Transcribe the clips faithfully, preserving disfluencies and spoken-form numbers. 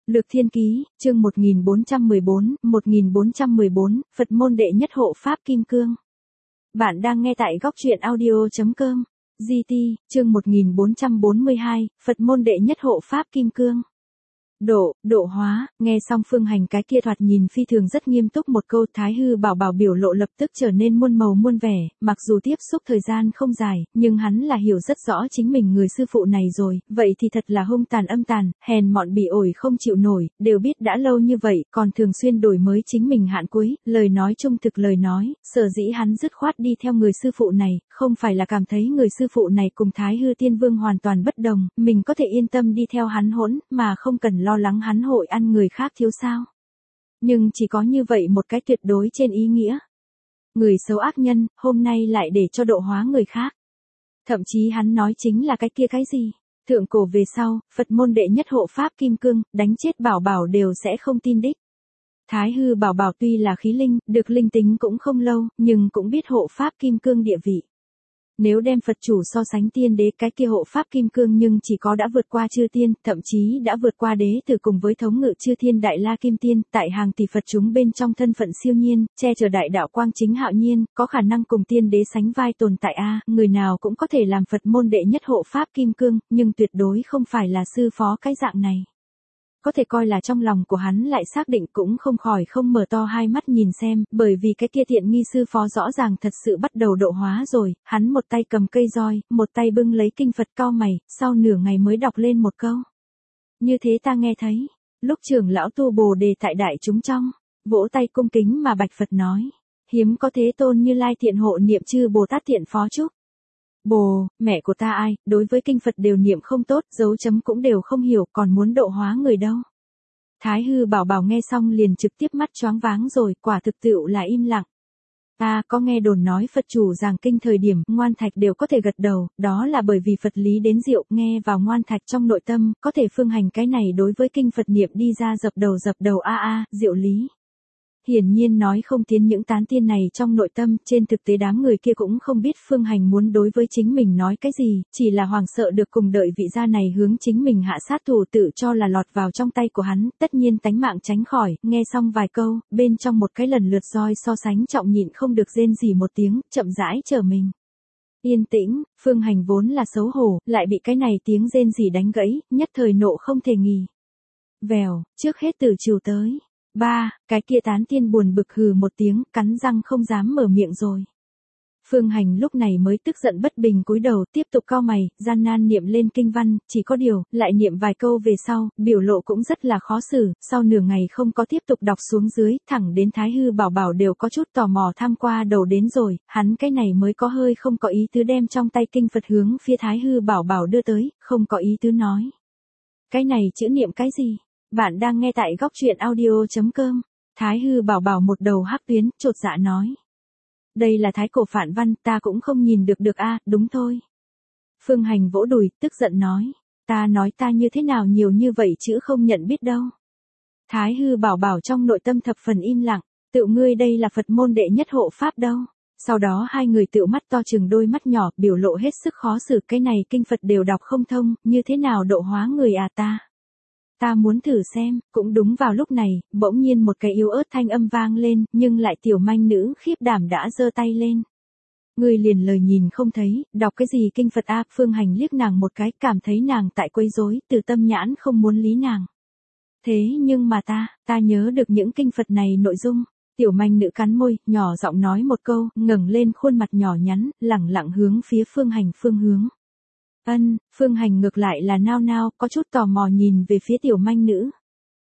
Lược Thiên Ký, chương một nghìn bốn trăm mười bốn, một nghìn bốn trăm mười bốn, Phật môn đệ nhất hộ Pháp Kim Cương. Bạn đang nghe tại góc truyện audio chấm com. giê tê, chương một nghìn bốn trăm bốn mươi hai, Phật môn đệ nhất hộ Pháp Kim Cương. Độ, độ hóa, nghe xong Phương Hành cái kia thoạt nhìn phi thường rất nghiêm túc một câu, Thái Hư Bảo Bảo biểu lộ lập tức trở nên muôn màu muôn vẻ, mặc dù tiếp xúc thời gian không dài, nhưng hắn là hiểu rất rõ chính mình người sư phụ này rồi, vậy thì thật là hung tàn âm tàn, hèn mọn bỉ ổi không chịu nổi, đều biết đã lâu như vậy, còn thường xuyên đổi mới chính mình hạn cuối, lời nói trung thực lời nói, sở dĩ hắn dứt khoát đi theo người sư phụ này, không phải là cảm thấy người sư phụ này cùng Thái Hư Tiên Vương hoàn toàn bất đồng, mình có thể yên tâm đi theo hắn hỗn, mà không cần lo lắng hắn hội ăn người khác thiếu sao. Nhưng chỉ có như vậy một cái tuyệt đối trên ý nghĩa. Người xấu ác nhân, hôm nay lại để cho độ hóa người khác. Thậm chí hắn nói chính là cái kia cái gì. Thượng cổ về sau, Phật môn đệ nhất hộ Pháp Kim Cương, đánh chết Bảo Bảo đều sẽ không tin đích. Thái Hư Bảo Bảo tuy là khí linh, được linh tính cũng không lâu, nhưng cũng biết hộ Pháp Kim Cương địa vị. Nếu đem Phật chủ so sánh tiên đế, cái kia hộ Pháp Kim Cương nhưng chỉ có đã vượt qua chư tiên, thậm chí đã vượt qua đế tử cùng với thống ngự chư thiên Đại La Kim Tiên, tại hàng tỷ Phật chúng bên trong thân phận siêu nhiên, che chở đại đạo quang chính hạo nhiên, có khả năng cùng tiên đế sánh vai tồn tại a, người nào cũng có thể làm Phật môn đệ nhất hộ Pháp Kim Cương, nhưng tuyệt đối không phải là sư phó cái dạng này. Có thể coi là trong lòng của hắn lại xác định cũng không khỏi không mở to hai mắt nhìn xem, bởi vì cái kia tiện nghi sư phó rõ ràng thật sự bắt đầu độ hóa rồi, hắn một tay cầm cây roi, một tay bưng lấy kinh Phật cau mày, sau nửa ngày mới đọc lên một câu. Như thế ta nghe thấy, lúc trưởng lão tu Bồ Đề tại đại chúng trong, vỗ tay cung kính mà bạch Phật nói, hiếm có Thế Tôn Như Lai thiện hộ niệm chư Bồ Tát thiện phó chúc. Bồ, mẹ của ta ai, đối với kinh Phật đều niệm không tốt, dấu chấm cũng đều không hiểu, còn muốn độ hóa người đâu. Thái Hư Bảo Bảo nghe xong liền trực tiếp mắt choáng váng rồi, quả thực tựu là im lặng. Ta có nghe đồn nói Phật chủ giảng kinh thời điểm, ngoan thạch đều có thể gật đầu, đó là bởi vì Phật lý đến diệu, nghe vào ngoan thạch trong nội tâm, có thể phương hành cái này đối với kinh Phật niệm đi ra dập đầu dập đầu a a, diệu lý. Hiển nhiên nói không tiến những tán tiên này trong nội tâm, trên thực tế đám người kia cũng không biết Phương Hành muốn đối với chính mình nói cái gì, chỉ là hoàng sợ được cùng đợi vị gia này hướng chính mình hạ sát thủ tự cho là lọt vào trong tay của hắn, tất nhiên tánh mạng tránh khỏi, nghe xong vài câu, bên trong một cái lần lượt roi so sánh trọng nhịn không được rên rỉ một tiếng, chậm rãi trở mình. Yên tĩnh, Phương Hành vốn là xấu hổ, lại bị cái này tiếng rên rỉ đánh gãy, nhất thời nộ không thể nghỉ. Vèo, trước hết từ chiều tới. Ba, cái kia tán tiên buồn bực hừ một tiếng, cắn răng không dám mở miệng rồi. Phương Hành lúc này mới tức giận bất bình cúi đầu, tiếp tục cau mày, gian nan niệm lên kinh văn, chỉ có điều, lại niệm vài câu về sau, biểu lộ cũng rất là khó xử, sau nửa ngày không có tiếp tục đọc xuống dưới, thẳng đến Thái Hư Bảo Bảo đều có chút tò mò tham qua đầu đến rồi, hắn cái này mới có hơi không có ý tứ đem trong tay kinh Phật hướng phía Thái Hư Bảo Bảo đưa tới, không có ý tứ nói. Cái này chữ niệm cái gì? Bạn đang nghe tại góc truyện audio chấm com. Thái Hư Bảo Bảo một đầu hắc tuyến, chột dạ nói. Đây là thái cổ phản văn, ta cũng không nhìn được được a, đúng thôi. Phương Hành vỗ đùi, tức giận nói. Ta nói ta như thế nào nhiều như vậy chữ không nhận biết đâu. Thái Hư Bảo Bảo trong nội tâm thập phần im lặng, tự ngươi đây là Phật môn đệ nhất hộ Pháp đâu. Sau đó hai người tựu mắt to chừng đôi mắt nhỏ, biểu lộ hết sức khó xử, cái này kinh Phật đều đọc không thông, như thế nào độ hóa người à ta. Ta muốn thử xem, cũng đúng vào lúc này, bỗng nhiên một cái yếu ớt thanh âm vang lên, nhưng lại tiểu manh nữ khiếp đảm đã giơ tay lên. Người liền lời nhìn không thấy, đọc cái gì kinh Phật a, Phương Hành liếc nàng một cái, cảm thấy nàng tại quấy rối, từ tâm nhãn không muốn lý nàng. Thế nhưng mà ta, ta nhớ được những kinh Phật này nội dung. Tiểu manh nữ cắn môi, nhỏ giọng nói một câu, ngẩng lên khuôn mặt nhỏ nhắn, lẳng lặng hướng phía Phương Hành phương hướng. Ân, Phương Hành ngược lại là nao nao, có chút tò mò nhìn về phía tiểu manh nữ.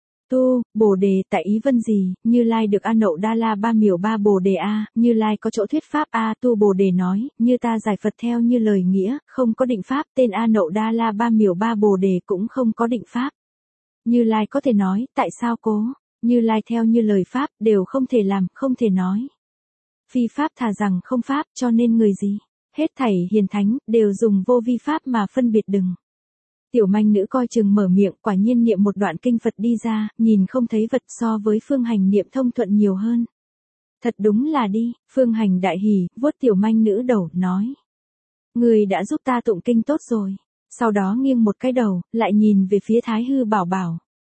Tu, Bồ Đề tại ý vân gì, Như Lai được A Nậu Đa La Ba Miểu Ba Bồ Đề a, Như Lai có chỗ thuyết pháp a, tu Bồ Đề nói, như ta giải Phật theo như lời nghĩa, không có định pháp, tên A Nậu Đa La Ba Miểu Ba Bồ Đề cũng không có định pháp. Như Lai có thể nói, tại sao cố, Như Lai theo như lời pháp, đều không thể làm, không thể nói. Phi pháp thà rằng không pháp, cho nên người gì? Hết thảy hiền thánh, đều dùng vô vi pháp mà phân biệt đừng. Tiểu manh nữ coi chừng mở miệng, quả nhiên niệm một đoạn kinh Phật đi ra, nhìn không thấy vật so với Phương Hành niệm thông thuận nhiều hơn. Thật đúng là đi, Phương Hành đại hỉ, vuốt tiểu manh nữ đầu, nói. Người đã giúp ta tụng kinh tốt rồi. Sau đó nghiêng một cái đầu, lại nhìn về phía Thái Hư Bảo Bảo.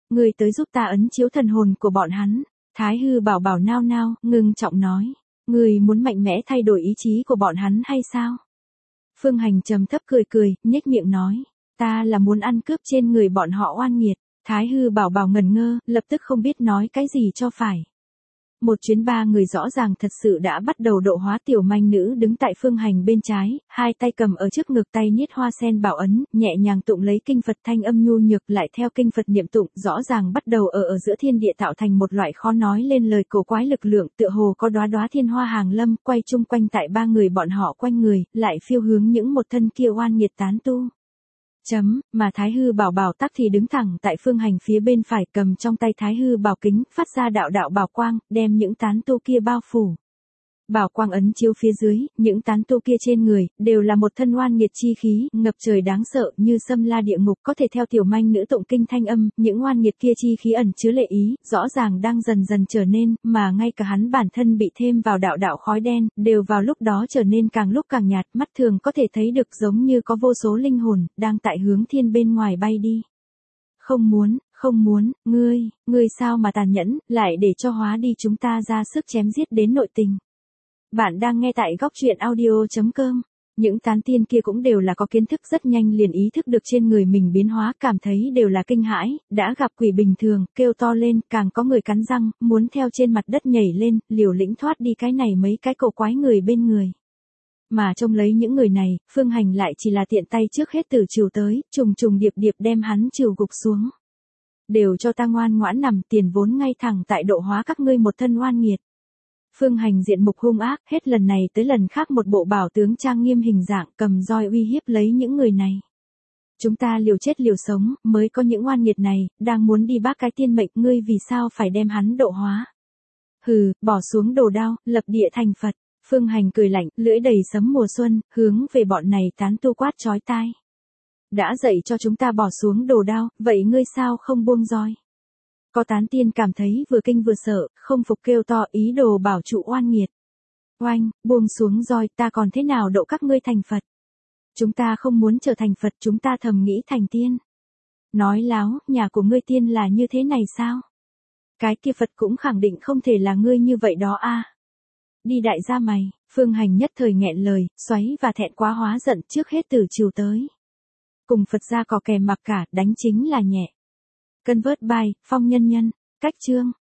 ngươi tới giúp ta ấn chiếu thần hồn của bọn hắn. Thái hư bảo bảo nao nao, ngưng trọng nói, ngươi muốn mạnh mẽ thay đổi ý chí của bọn hắn hay sao? Phương Hành trầm thấp cười cười, nhếch miệng nói, ta là muốn ăn cướp trên người bọn họ oan nghiệt. Thái hư bảo bảo ngẩn ngơ, lập tức không biết nói cái gì cho phải. Một chuyến ba người rõ ràng thật sự đã bắt đầu độ hóa. Tiểu manh nữ đứng tại Phương Hành bên trái, hai tay cầm ở trước ngực, tay niết hoa sen bảo ấn, nhẹ nhàng tụng lấy kinh Phật, thanh âm nhu nhược lại theo kinh Phật niệm tụng, rõ ràng bắt đầu ở ở giữa thiên địa tạo thành một loại khó nói lên lời cổ quái lực lượng, tựa hồ có đóa đóa thiên hoa hàng lâm, quay chung quanh tại ba người bọn họ quanh người, lại phiêu hướng những một thân kia oan nghiệt tán tu. Chấm, mà Thái hư bảo bảo tắc thì đứng thẳng tại Phương Hành phía bên phải, cầm trong tay Thái hư bảo kính, phát ra đạo đạo bảo quang, đem những tán tu kia bao phủ. Bảo quang ấn chiếu phía dưới, những tán tu kia trên người, đều là một thân oan nghiệt chi khí, ngập trời đáng sợ, như xâm la địa ngục. Có thể theo tiểu manh nữ tụng kinh thanh âm, những oan nghiệt kia chi khí ẩn chứa lệ ý, rõ ràng đang dần dần trở nên, mà ngay cả hắn bản thân bị thêm vào đạo đạo khói đen, đều vào lúc đó trở nên càng lúc càng nhạt, mắt thường có thể thấy được giống như có vô số linh hồn, đang tại hướng thiên bên ngoài bay đi. Không muốn, không muốn, ngươi, ngươi sao mà tàn nhẫn, lại để cho hóa đi chúng ta ra sức chém giết đến nội tình. Bạn đang nghe tại góc truyện audio chấm com. Những tán tiên kia cũng đều là có kiến thức, rất nhanh liền ý thức được trên người mình biến hóa, cảm thấy đều là kinh hãi, đã gặp quỷ bình thường, kêu to lên, càng có người cắn răng, muốn theo trên mặt đất nhảy lên, liều lĩnh thoát đi cái này mấy cái cổ quái người bên người. Mà trông lấy những người này, Phương Hành lại chỉ là tiện tay trước hết tử trừ tới, trùng trùng điệp điệp đem hắn trừ gục xuống. Đều cho ta ngoan ngoãn nằm, tiền vốn ngay thẳng tại độ hóa các ngươi một thân oan nghiệt. Phương Hành diện mục hung ác, hết lần này tới lần khác một bộ bảo tướng trang nghiêm hình dạng, cầm roi uy hiếp lấy những người này. Chúng ta liều chết liều sống, mới có những oan nghiệt này, đang muốn đi bác cái tiên mệnh, ngươi vì sao phải đem hắn độ hóa? Hừ, bỏ xuống đồ đao, lập địa thành Phật. Phương Hành cười lạnh, lưỡi đầy sấm mùa xuân, hướng về bọn này tán tu quát chói tai. Đã dạy cho chúng ta bỏ xuống đồ đao, vậy ngươi sao không buông roi? Có tán tiên cảm thấy vừa kinh vừa sợ, không phục kêu to, ý đồ bảo trụ oan nghiệt. Oanh, buông xuống roi, ta còn thế nào độ các ngươi thành Phật? Chúng ta không muốn trở thành Phật, chúng ta thầm nghĩ thành tiên. Nói láo, nhà của ngươi tiên là như thế này sao? Cái kia Phật cũng khẳng định không thể là ngươi như vậy đó a. Đi đại gia mày. Phương Hành nhất thời nghẹn lời, xoáy và thẹn quá hóa giận, trước hết từ chiều tới. Cùng Phật gia có kèm mặc cả, đánh chính là nhẹ. Convert by, Phong Nhân Nhân, cách chương.